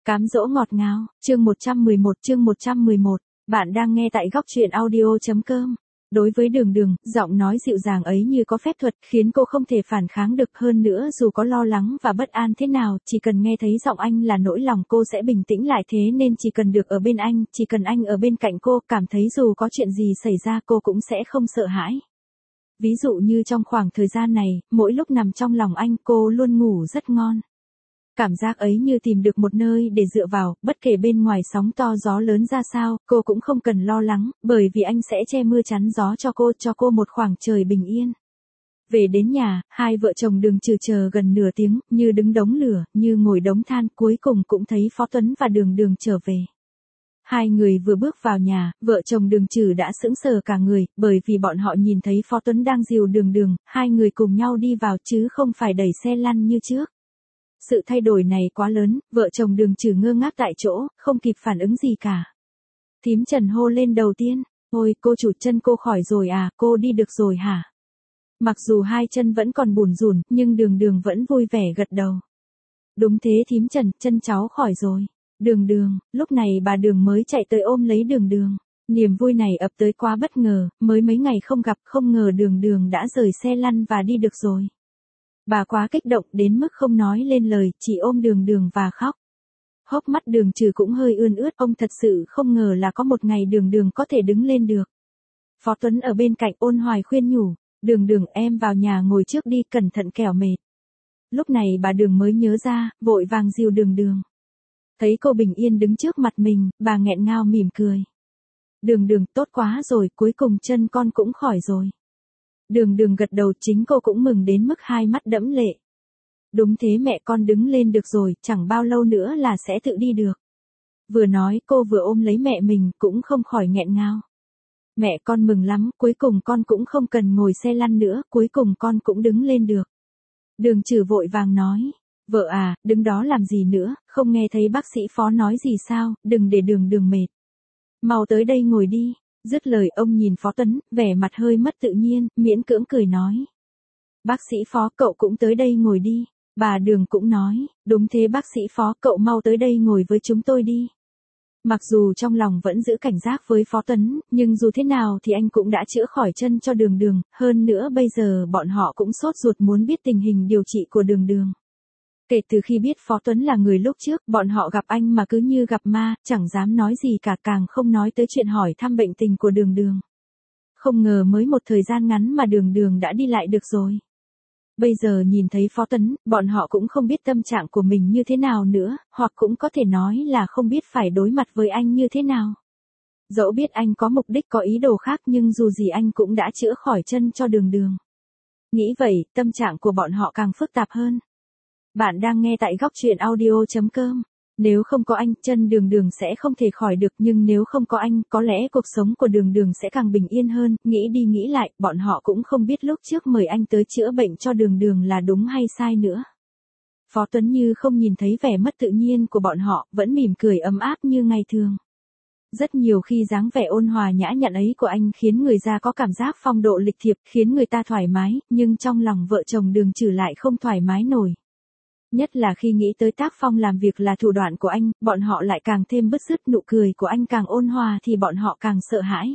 Cám dỗ ngọt ngào, chương 111. Bạn đang nghe tại góc truyện audio.com. Đối với Đường Đường, giọng nói dịu dàng ấy như có phép thuật, khiến cô không thể phản kháng được. Hơn nữa dù có lo lắng và bất an thế nào, chỉ cần nghe thấy giọng anh là nỗi lòng cô sẽ bình tĩnh lại, thế nên chỉ cần được ở bên anh, chỉ cần anh ở bên cạnh cô, cảm thấy dù có chuyện gì xảy ra cô cũng sẽ không sợ hãi. Ví dụ như trong khoảng thời gian này, mỗi lúc nằm trong lòng anh cô luôn ngủ rất ngon. Cảm giác ấy như tìm được một nơi để dựa vào, bất kể bên ngoài sóng to gió lớn ra sao, cô cũng không cần lo lắng, bởi vì anh sẽ che mưa chắn gió cho cô một khoảng trời bình yên. Về đến nhà, hai vợ chồng Đường Trừ chờ gần nửa tiếng, như đứng đống lửa, như ngồi đống than, cuối cùng cũng thấy Phó Tuấn và Đường Đường trở về. Hai người vừa bước vào nhà, vợ chồng Đường Trừ đã sững sờ cả người, bởi vì bọn họ nhìn thấy Phó Tuấn đang dìu Đường Đường, hai người cùng nhau đi vào chứ không phải đẩy xe lăn như trước. Sự thay đổi này quá lớn, vợ chồng Đường Trừ ngơ ngác tại chỗ, không kịp phản ứng gì cả. Thím Trần hô lên đầu tiên, ôi cô chủ, chân cô khỏi rồi à, cô đi được rồi hả? Mặc dù hai chân vẫn còn bủn rủn, nhưng Đường Đường vẫn vui vẻ gật đầu. Đúng thế thím Trần, chân cháu khỏi rồi. Đường Đường, lúc này bà Đường mới chạy tới ôm lấy Đường Đường. Niềm vui này ập tới quá bất ngờ, mới mấy ngày không gặp, không ngờ Đường Đường đã rời xe lăn và đi được rồi. Bà quá kích động đến mức không nói lên lời, chỉ ôm Đường Đường và khóc. Hốc mắt Đường Trừ cũng hơi ươn ướt, ông thật sự không ngờ là có một ngày Đường Đường có thể đứng lên được. Phó Tuấn ở bên cạnh ôn hoài khuyên nhủ, Đường Đường em vào nhà ngồi trước đi, cẩn thận kẻo mệt. Lúc này bà Đường mới nhớ ra, vội vàng dìu Đường Đường. Thấy cô bình yên đứng trước mặt mình, bà nghẹn ngào mỉm cười. Đường Đường, tốt quá rồi, cuối cùng chân con cũng khỏi rồi. Đường Đường gật đầu, chính cô cũng mừng đến mức hai mắt đẫm lệ. Đúng thế mẹ, con đứng lên được rồi, chẳng bao lâu nữa là sẽ tự đi được. Vừa nói cô vừa ôm lấy mẹ mình, cũng không khỏi nghẹn ngào. Mẹ con mừng lắm, cuối cùng con cũng không cần ngồi xe lăn nữa, cuối cùng con cũng đứng lên được. Đường Trừ vội vàng nói, vợ à, đứng đó làm gì nữa, không nghe thấy bác sĩ Phó nói gì sao, đừng để Đường Đường mệt. Mau tới đây ngồi đi. Dứt lời ông nhìn Phó Tuấn, vẻ mặt hơi mất tự nhiên, miễn cưỡng cười nói. Bác sĩ Phó, cậu cũng tới đây ngồi đi. Bà Đường cũng nói, đúng thế bác sĩ Phó, cậu mau tới đây ngồi với chúng tôi đi. Mặc dù trong lòng vẫn giữ cảnh giác với Phó Tuấn, nhưng dù thế nào thì anh cũng đã chữa khỏi chân cho Đường Đường, hơn nữa bây giờ bọn họ cũng sốt ruột muốn biết tình hình điều trị của Đường Đường. Kể từ khi biết Phó Tuấn là người lúc trước, bọn họ gặp anh mà cứ như gặp ma, chẳng dám nói gì cả, càng không nói tới chuyện hỏi thăm bệnh tình của Đường Đường. Không ngờ mới một thời gian ngắn mà Đường Đường đã đi lại được rồi. Bây giờ nhìn thấy Phó Tuấn, bọn họ cũng không biết tâm trạng của mình như thế nào nữa, hoặc cũng có thể nói là không biết phải đối mặt với anh như thế nào. Dẫu biết anh có mục đích có ý đồ khác nhưng dù gì anh cũng đã chữa khỏi chân cho Đường Đường. Nghĩ vậy, tâm trạng của bọn họ càng phức tạp hơn. Bạn đang nghe tại góc truyện audio.com. Nếu không có anh, chân Đường Đường sẽ không thể khỏi được, nhưng nếu không có anh, có lẽ cuộc sống của Đường Đường sẽ càng bình yên hơn. Nghĩ đi nghĩ lại, bọn họ cũng không biết lúc trước mời anh tới chữa bệnh cho Đường Đường là đúng hay sai nữa. Phó Tuấn như không nhìn thấy vẻ mất tự nhiên của bọn họ, vẫn mỉm cười ấm áp như ngày thường. Rất nhiều khi dáng vẻ ôn hòa nhã nhặn ấy của anh khiến người ta có cảm giác phong độ lịch thiệp, khiến người ta thoải mái, nhưng trong lòng vợ chồng Đường Trừ lại không thoải mái nổi. Nhất là khi nghĩ tới tác phong làm việc là thủ đoạn của anh, bọn họ lại càng thêm bứt rứt, nụ cười của anh càng ôn hòa thì bọn họ càng sợ hãi.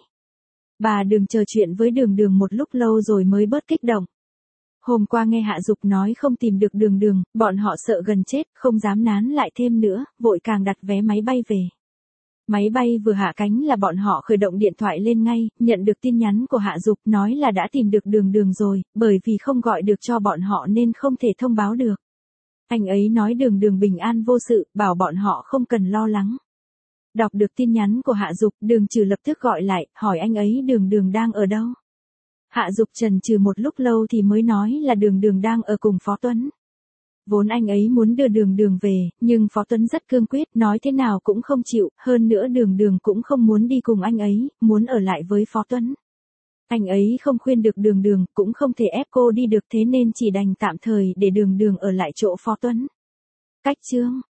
Bà Đường trò chuyện với Đường Đường một lúc lâu rồi mới bớt kích động. Hôm qua nghe Hạ Dục nói không tìm được Đường Đường, bọn họ sợ gần chết, không dám nán lại thêm nữa, vội càng đặt vé máy bay về. Máy bay vừa hạ cánh là bọn họ khởi động điện thoại lên ngay, nhận được tin nhắn của Hạ Dục nói là đã tìm được Đường Đường rồi, bởi vì không gọi được cho bọn họ nên không thể thông báo được. Anh ấy nói Đường Đường bình an vô sự, bảo bọn họ không cần lo lắng. Đọc được tin nhắn của Hạ Dục, Đường Trừ lập tức gọi lại, hỏi anh ấy Đường Đường đang ở đâu. Hạ Dục chần chừ một lúc lâu thì mới nói là Đường Đường đang ở cùng Phó Tuấn. Vốn anh ấy muốn đưa Đường Đường về, nhưng Phó Tuấn rất cương quyết, nói thế nào cũng không chịu, hơn nữa Đường Đường cũng không muốn đi cùng anh ấy, muốn ở lại với Phó Tuấn. Anh ấy không khuyên được Đường Đường, cũng không thể ép cô đi được, thế nên chỉ đành tạm thời để Đường Đường ở lại chỗ Phó Tuấn. Cách chương